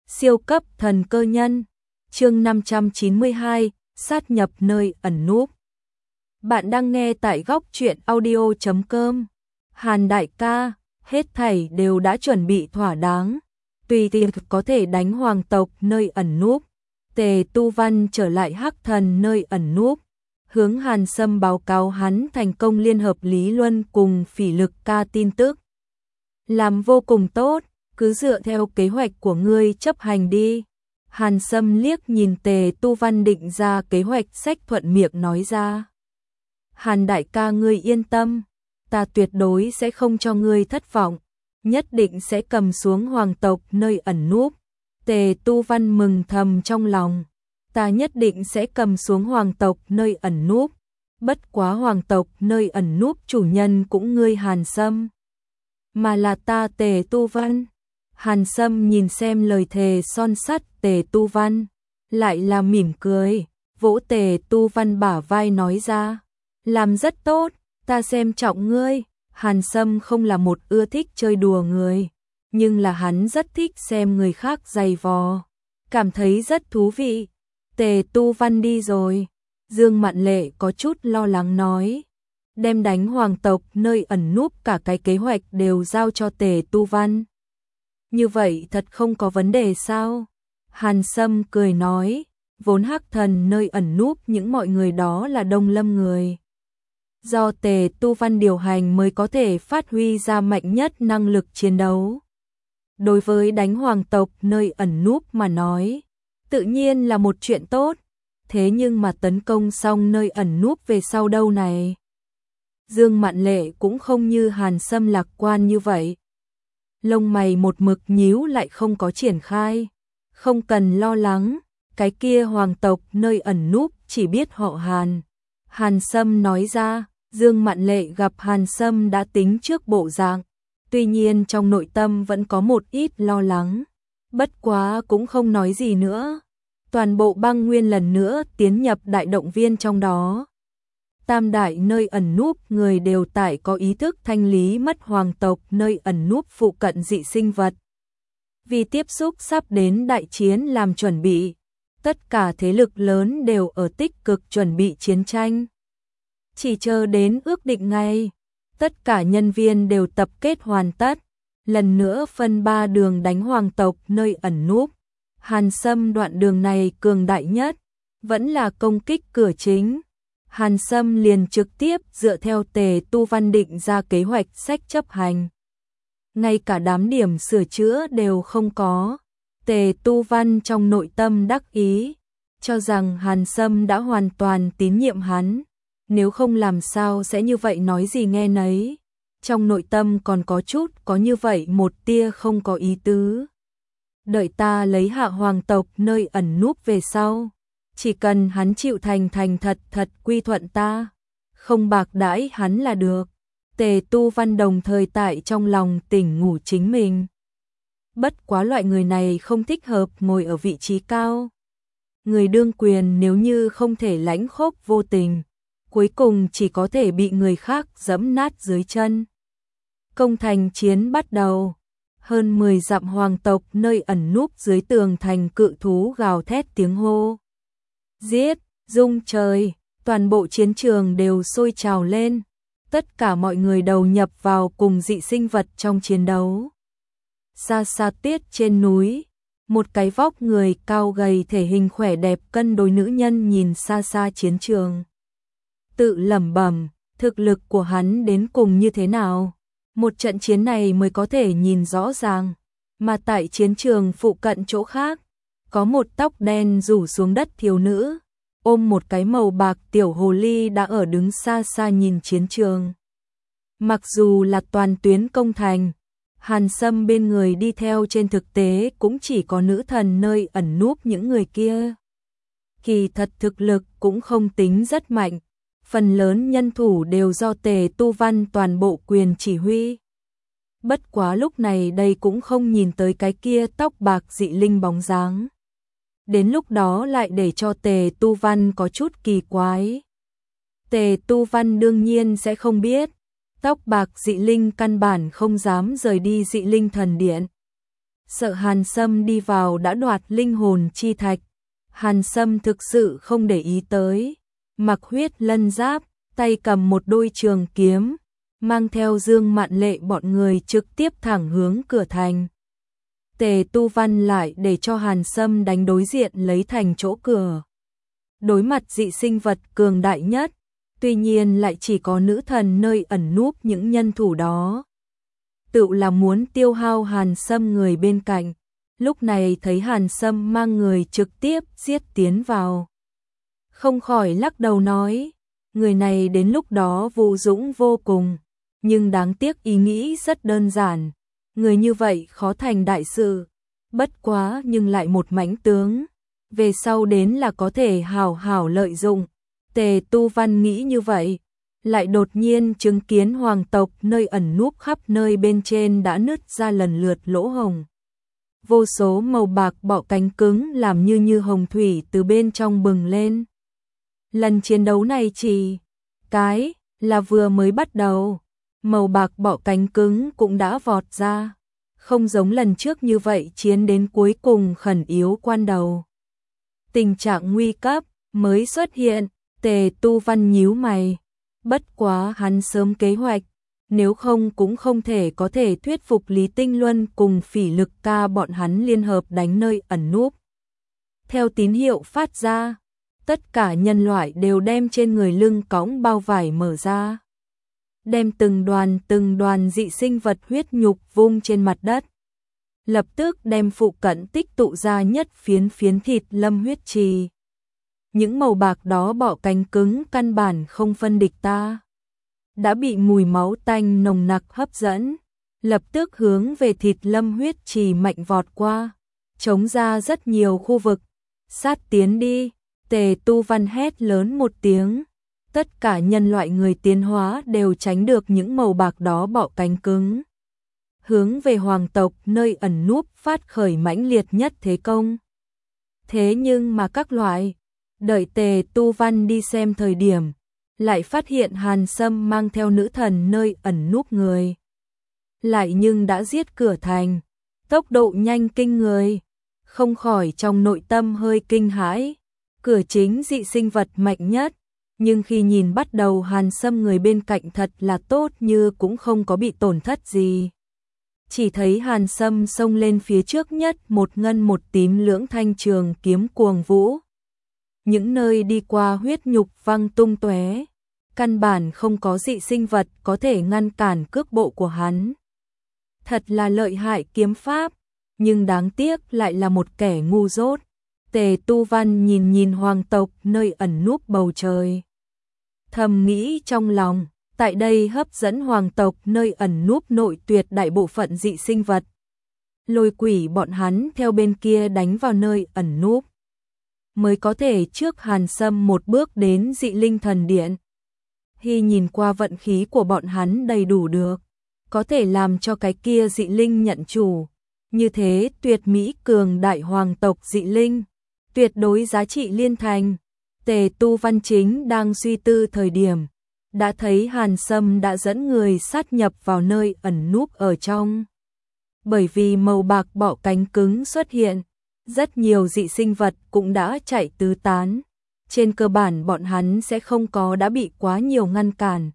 Siêu cấp thần cơ nhân, chương 592, sát nhập nơi ẩn núp. Bạn đang nghe tại góc truyện audio.com. Hàn đại ca, hết thảy đều đã chuẩn bị thỏa đáng, tùy tiện có thể đánh hoàng tộc nơi ẩn núp. Tề Tu Văn trở lại Hắc Thần nơi ẩn núp, hướng Hàn Sâm báo cáo hắn thành công liên hợp Lý Luân cùng Phỉ Lực Ca tin tức. Làm vô cùng tốt, cứ dựa theo kế hoạch của ngươi chấp hành đi. Hàn Sâm liếc nhìn Tề Tu Văn định ra kế hoạch sách thuận miệng nói ra. Hàn đại ca ngươi yên tâm, ta tuyệt đối sẽ không cho ngươi thất vọng, nhất định sẽ cầm xuống hoàng tộc nơi ẩn núp. Tề Tu Văn mừng thầm trong lòng, ta nhất định sẽ cầm xuống hoàng tộc nơi ẩn núp, bất quá hoàng tộc nơi ẩn núp chủ nhân cũng ngươi Hàn Sâm, mà là ta Tề Tu Văn. Hàn Sâm nhìn xem lời thề son sắt Tề Tu Văn, lại là mỉm cười, vỗ Tề Tu Văn bả vai nói ra, làm rất tốt, ta xem trọng ngươi. Hàn Sâm không là một ưa thích chơi đùa người, nhưng là hắn rất thích xem người khác giày vò, cảm thấy rất thú vị. Tề Tu Văn đi rồi, Dương Mạn Lệ có chút lo lắng nói, đem đánh hoàng tộc nơi ẩn núp cả cái kế hoạch đều giao cho Tề Tu Văn. Như vậy thật không có vấn đề sao? Hàn Sâm cười nói, vốn Hắc Thần nơi ẩn núp những mọi người đó là Đông Lâm người. Do Tề Tu Văn điều hành mới có thể phát huy ra mạnh nhất năng lực chiến đấu. Đối với đánh hoàng tộc nơi ẩn núp mà nói, tự nhiên là một chuyện tốt, thế nhưng mà tấn công xong nơi ẩn núp về sau đâu này? Dương Mạn Lệ cũng không như Hàn Sâm lạc quan như vậy. Lông mày một mực nhíu lại không có triển khai. Không cần lo lắng, cái kia hoàng tộc nơi ẩn núp chỉ biết họ Hàn. Hàn Sâm nói ra, Dương Mạn Lệ gặp Hàn Sâm đã tính trước bộ dạng, tuy nhiên trong nội tâm vẫn có một ít lo lắng. Bất quá cũng không nói gì nữa. Toàn bộ băng nguyên lần nữa tiến nhập đại động viên trong đó. Tam đại nơi ẩn núp người đều tại có ý thức thanh lý mất hoàng tộc nơi ẩn núp phụ cận dị sinh vật. Vì tiếp xúc sắp đến đại chiến làm chuẩn bị, tất cả thế lực lớn đều ở tích cực chuẩn bị chiến tranh. Chỉ chờ đến ước định ngày, tất cả nhân viên đều tập kết hoàn tất, lần nữa phân 3 đường đánh hoàng tộc nơi ẩn núp. Hàn Sâm đoạn đường này cường đại nhất, vẫn là công kích cửa chính. Hàn Sâm liền trực tiếp dựa theo Tề Tu Văn định ra kế hoạch sách chấp hành. Ngay cả đám điểm sửa chữa đều không có. Tề Tu Văn trong nội tâm đắc ý, cho rằng Hàn Sâm đã hoàn toàn tín nhiệm hắn. Nếu không làm sao sẽ như vậy nói gì nghe nấy. Trong nội tâm còn có chút có như vậy một tia không có ý tứ. Đợi ta lấy hạ hoàng tộc nơi ẩn núp về sau. Chỉ cần hắn chịu thành thật quy thuận ta, không bạc đãi hắn là được. Tề Tu Văn đồng thời tại trong lòng tỉnh ngủ chính mình. Bất quá loại người này không thích hợp ngồi ở vị trí cao. Người đương quyền nếu như không thể lãnh khốc vô tình, cuối cùng chỉ có thể bị người khác giẫm nát dưới chân. Công thành chiến bắt đầu. Hơn 10 dặm hoàng tộc nơi ẩn núp dưới tường thành cự thú gào thét tiếng hô. Giết, rung trời, toàn bộ chiến trường đều sôi trào lên. Tất cả mọi người đầu nhập vào cùng dị sinh vật trong chiến đấu. Xa xa tiết trên núi, một cái vóc người cao gầy thể hình khỏe đẹp cân đối nữ nhân nhìn xa xa chiến trường. Tự lẩm bẩm, thực lực của hắn đến cùng như thế nào? Một trận chiến này mới có thể nhìn rõ ràng. Mà tại chiến trường phụ cận chỗ khác, có một tóc đen rủ xuống đất thiếu nữ, ôm một cái màu bạc tiểu hồ ly đã ở đứng xa xa nhìn chiến trường. Mặc dù là toàn tuyến công thành, Hàn Sâm bên người đi theo trên thực tế cũng chỉ có nữ thần nơi ẩn núp những người kia. Kỳ thật thực lực cũng không tính rất mạnh, phần lớn nhân thủ đều do Tề Tu Văn toàn bộ quyền chỉ huy. Bất quá lúc này đây cũng không nhìn tới cái kia tóc bạc dị linh bóng dáng. Đến lúc đó lại để cho Tề Tu Văn có chút kỳ quái. Tề Tu Văn đương nhiên sẽ không biết, tóc bạc dị linh căn bản không dám rời đi dị linh thần điện. sợ Hàn Sâm đi vào đã đoạt linh hồn chi thạch. Hàn Sâm thực sự không để ý tới, mặc huyết lân giáp, tay cầm một đôi trường kiếm, mang theo Dương Mạn Lệ bọn người trực tiếp thẳng hướng cửa thành. Tề Tu Văn lại để cho Hàn Sâm đánh đối diện lấy thành chỗ cửa. Đối mặt dị sinh vật cường đại nhất, tuy nhiên lại chỉ có nữ thần nơi ẩn núp những nhân thủ đó. Tự là muốn tiêu hao Hàn Sâm người bên cạnh, lúc này thấy Hàn Sâm mang người trực tiếp giết tiến vào. Không khỏi lắc đầu nói, người này đến lúc đó vũ dũng vô cùng, nhưng đáng tiếc ý nghĩ rất đơn giản, người như vậy khó thành đại sự, bất quá nhưng lại một mãnh tướng, về sau đến là có thể hảo hảo lợi dụng. Tề Tu Văn nghĩ như vậy, lại đột nhiên chứng kiến hoàng tộc nơi ẩn núp khắp nơi bên trên đã nứt ra lần lượt lỗ hồng. Vô số màu bạc bọ cánh cứng làm như hồng thủy từ bên trong bừng lên. Lần chiến đấu này chỉ cái là vừa mới bắt đầu, màu bạc bọ cánh cứng cũng đã vọt ra, không giống lần trước như vậy chiến đến cuối cùng khẩn yếu quan đầu. Tình trạng nguy cấp mới xuất hiện, Tề Tu Văn nhíu mày, bất quá hắn sớm kế hoạch, nếu không cũng không thể có thể thuyết phục Lý Tinh Luân cùng Phỉ Lực Ca bọn hắn liên hợp đánh nơi ẩn núp. Theo tín hiệu phát ra, tất cả nhân loại đều đem trên người lưng cõng bao vải mở ra, đem từng đoàn dị sinh vật huyết nhục vung trên mặt đất. Lập tức đem phụ cận tích tụ ra nhất phiến thịt lâm huyết trì. Những màu bạc đó bọ cánh cứng căn bản không phân địch ta, đã bị mùi máu tanh nồng nặc hấp dẫn, lập tức hướng về thịt lâm huyết trì mạnh vọt qua, chống ra rất nhiều khu vực. Sát tiến đi, Tề Tu Văn hét lớn một tiếng, tất cả nhân loại người tiến hóa đều tránh được những màu bạc đó bọ cánh cứng, hướng về hoàng tộc nơi ẩn núp phát khởi mãnh liệt nhất thế công. Thế nhưng mà các loại, đợi Tề Tu Văn đi xem thời điểm, lại phát hiện Hàn Sâm mang theo nữ thần nơi ẩn núp người. Lại nhưng đã giết cửa thành, tốc độ nhanh kinh người, không khỏi trong nội tâm hơi kinh hãi. Cửa chính dị sinh vật mạnh nhất, nhưng khi nhìn bắt đầu Hàn Sâm người bên cạnh thật là tốt như cũng không có bị tổn thất gì. Chỉ thấy Hàn Sâm xông lên phía trước nhất một ngân một tím lưỡng thanh trường kiếm cuồng vũ. Những nơi đi qua huyết nhục văng tung tóe, căn bản không có dị sinh vật có thể ngăn cản cước bộ của hắn. Thật là lợi hại kiếm pháp, nhưng đáng tiếc lại là một kẻ ngu dốt. Tề Tu Văn nhìn hoàng tộc nơi ẩn núp bầu trời, thầm nghĩ trong lòng, tại đây hấp dẫn hoàng tộc nơi ẩn núp nội tuyệt đại bộ phận dị sinh vật. Lôi quỷ bọn hắn theo bên kia đánh vào nơi ẩn núp, mới có thể trước Hàn Sâm một bước đến dị linh thần điện. Khi nhìn qua vận khí của bọn hắn đầy đủ được, có thể làm cho cái kia dị linh nhận chủ. Như thế tuyệt mỹ cường đại hoàng tộc dị linh, tuyệt đối giá trị liên thành. Tề Tu Văn chính đang suy tư thời điểm, đã thấy Hàn Sâm đã dẫn người sát nhập vào nơi ẩn núp ở trong. Bởi vì màu bạc bọ cánh cứng xuất hiện, rất nhiều dị sinh vật cũng đã chạy tứ tán. Trên cơ bản bọn hắn sẽ không có đã bị quá nhiều ngăn cản.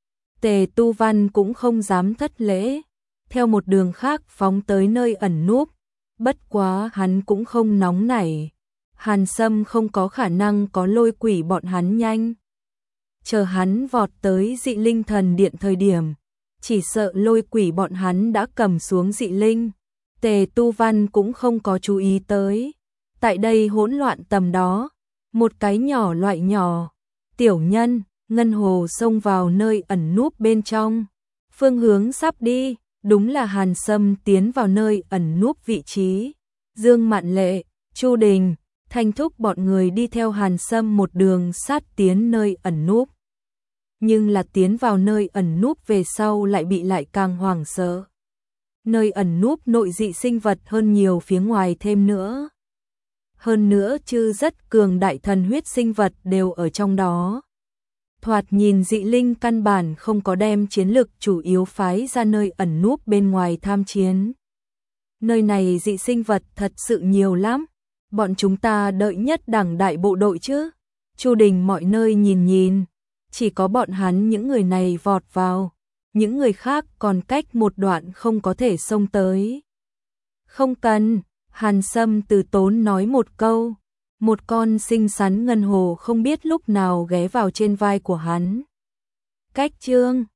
Tề Tu Văn cũng không dám thất lễ, theo một đường khác phóng tới nơi ẩn núp. Bất quá hắn cũng không nóng nảy, Hàn Sâm không có khả năng có lôi quỷ bọn hắn nhanh. Chờ hắn vọt tới dị linh thần điện thời điểm, chỉ sợ lôi quỷ bọn hắn đã cầm xuống dị linh. Tề Tu Văn cũng không có chú ý tới. Tại đây hỗn loạn tầm đó, một cái nhỏ loại nhỏ, tiểu nhân, ngân hồ xông vào nơi ẩn núp bên trong. Phương hướng sắp đi, đúng là Hàn Sâm tiến vào nơi ẩn núp vị trí. Dương Mạn Lệ, Chu Đình, Thanh Thúc bọn người đi theo Hàn Sâm một đường sát tiến nơi ẩn núp. Nhưng là tiến vào nơi ẩn núp về sau lại bị lại càng hoảng sợ. Nơi ẩn núp nội dị sinh vật hơn nhiều phía ngoài thêm nữa. Hơn nữa chứ rất cường đại thần huyết sinh vật đều ở trong đó. Thoạt nhìn dị linh căn bản không có đem chiến lực chủ yếu phái ra nơi ẩn núp bên ngoài tham chiến. nơi này dị sinh vật thật sự nhiều lắm. Bọn chúng ta đợi nhất đẳng đại bộ đội chứ. Chu Đình mọi nơi nhìn nhìn, chỉ có bọn hắn những người này vọt vào, những người khác còn cách một đoạn không có thể xông tới. Không cần, Hàn Sâm từ tốn nói một câu, một con xinh xắn ngân hồ không biết lúc nào ghé vào trên vai của hắn. Cách chương